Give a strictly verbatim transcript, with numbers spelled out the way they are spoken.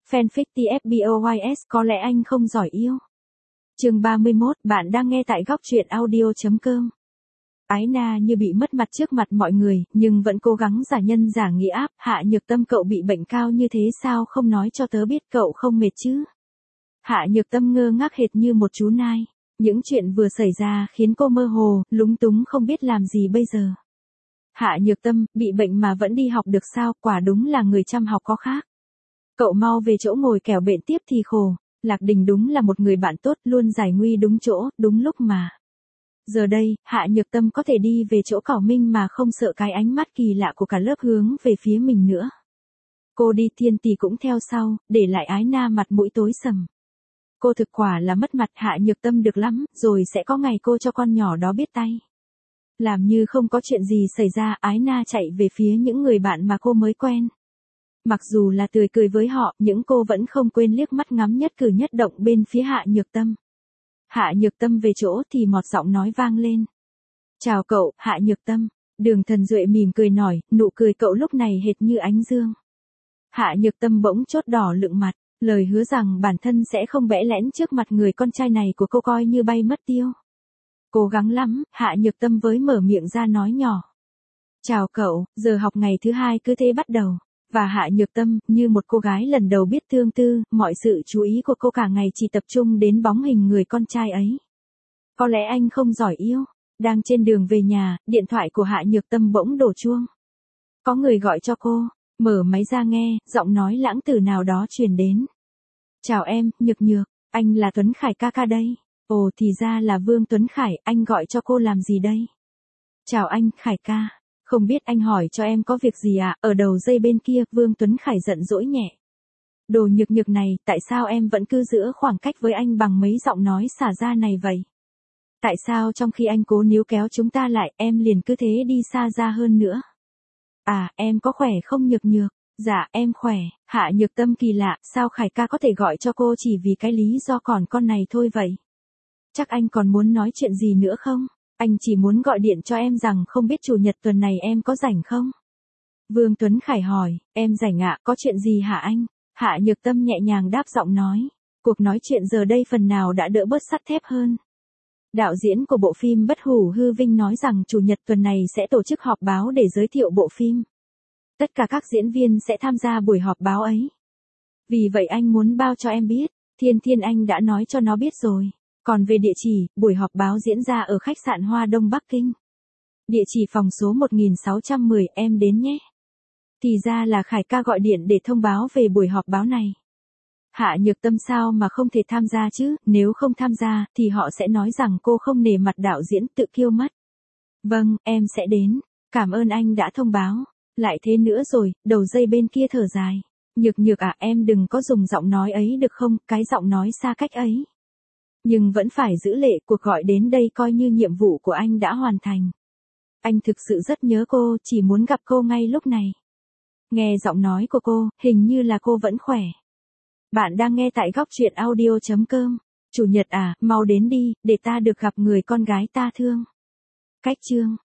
Fanfic tê ép bê o i ét có lẽ anh không giỏi yêu. Chương ba mươi mốt, bạn đang nghe tại góc truyện audio chấm com. Ái Na như bị mất mặt trước mặt mọi người, nhưng vẫn cố gắng giả nhân giả nghĩa áp. Hạ Nhược Tâm, cậu bị bệnh cao như thế sao không nói cho tớ biết, cậu không mệt chứ? Hạ Nhược Tâm ngơ ngác hệt như một chú nai. Những chuyện vừa xảy ra khiến cô mơ hồ, lúng túng không biết làm gì bây giờ. Hạ Nhược Tâm, bị bệnh mà vẫn đi học được sao? Quả đúng là người chăm học có khác. Cậu mau về chỗ ngồi kẻo bệnh tiếp thì khổ. Lạc Đình đúng là một người bạn tốt, luôn giải nguy đúng chỗ, đúng lúc mà. Giờ đây, Hạ Nhược Tâm có thể đi về chỗ Cảo Minh mà không sợ cái ánh mắt kỳ lạ của cả lớp hướng về phía mình nữa. Cô đi Thiên Tỷ cũng theo sau, để lại Ái Na mặt mũi tối sầm. Cô thực quả là mất mặt. Hạ Nhược Tâm được lắm, rồi sẽ có ngày cô cho con nhỏ đó biết tay. Làm như không có chuyện gì xảy ra, Ái Na chạy về phía những người bạn mà cô mới quen. Mặc dù là tươi cười với họ, nhưng cô vẫn không quên liếc mắt ngắm nhất cử nhất động bên phía Hạ Nhược Tâm. Hạ Nhược Tâm về chỗ thì một giọng nói vang lên. Chào cậu, Hạ Nhược Tâm. Đường Thần Duệ mỉm cười nói, nụ cười cậu lúc này hệt như ánh dương. Hạ Nhược Tâm bỗng chốt đỏ lựng mặt, lời hứa rằng bản thân sẽ không bẽ lẽn trước mặt người con trai này của cô coi như bay mất tiêu. Cố gắng lắm, Hạ Nhược Tâm với mở miệng ra nói nhỏ. Chào cậu, giờ học ngày thứ hai cứ thế bắt đầu. Và Hạ Nhược Tâm, như một cô gái lần đầu biết thương tư, mọi sự chú ý của cô cả ngày chỉ tập trung đến bóng hình người con trai ấy. Có lẽ anh không giỏi yêu. Đang trên đường về nhà, điện thoại của Hạ Nhược Tâm bỗng đổ chuông. Có người gọi cho cô, mở máy ra nghe, giọng nói lãng tử nào đó truyền đến. Chào em, Nhược Nhược, anh là Tuấn Khải ca ca đây. Ồ thì ra là Vương Tuấn Khải, anh gọi cho cô làm gì đây? Chào anh, Khải ca. Không biết anh hỏi cho em có việc gì à? Ở đầu dây bên kia, Vương Tuấn Khải giận dỗi nhẹ. Đồ Nhược Nhược này, tại sao em vẫn cứ giữ khoảng cách với anh bằng mấy giọng nói xả ra này vậy? Tại sao trong khi anh cố níu kéo chúng ta lại, em liền cứ thế đi xa ra hơn nữa? À, em có khỏe không Nhược Nhược? Dạ, em khỏe. Hạ Nhược Tâm kỳ lạ, sao Khải ca có thể gọi cho cô chỉ vì cái lý do còn con này thôi vậy? Chắc anh còn muốn nói chuyện gì nữa không? Anh chỉ muốn gọi điện cho em rằng không biết chủ nhật tuần này em có rảnh không? Vương Tuấn Khải hỏi, em rảnh ạ, có chuyện gì hả anh? Hạ Nhược Tâm nhẹ nhàng đáp giọng nói, cuộc nói chuyện giờ đây phần nào đã đỡ bớt sắt thép hơn. Đạo diễn của bộ phim Bất Hủ Hư Vinh nói rằng chủ nhật tuần này sẽ tổ chức họp báo để giới thiệu bộ phim. Tất cả các diễn viên sẽ tham gia buổi họp báo ấy. Vì vậy anh muốn bao cho em biết, Thiên Thiên anh đã nói cho nó biết rồi. Còn về địa chỉ, buổi họp báo diễn ra ở khách sạn Hoa Đông Bắc Kinh. Địa chỉ phòng số một nghìn sáu trăm mười, em đến nhé. Thì ra là Khải ca gọi điện để thông báo về buổi họp báo này. Hạ Nhược Tâm sao mà không thể tham gia chứ, nếu không tham gia thì họ sẽ nói rằng cô không nể mặt đạo diễn, tự kiêu mất. Vâng, em sẽ đến. Cảm ơn anh đã thông báo. Lại thế nữa rồi, đầu dây bên kia thở dài. Nhược Nhược à, em đừng có dùng giọng nói ấy được không, cái giọng nói xa cách ấy. Nhưng vẫn phải giữ lệ, cuộc gọi đến đây coi như nhiệm vụ của anh đã hoàn thành. Anh thực sự rất nhớ cô, chỉ muốn gặp cô ngay lúc này. Nghe giọng nói của cô, hình như là cô vẫn khỏe. Bạn đang nghe tại góc truyện audio chấm com. Chủ nhật à, mau đến đi, để ta được gặp người con gái ta thương. Cách chương.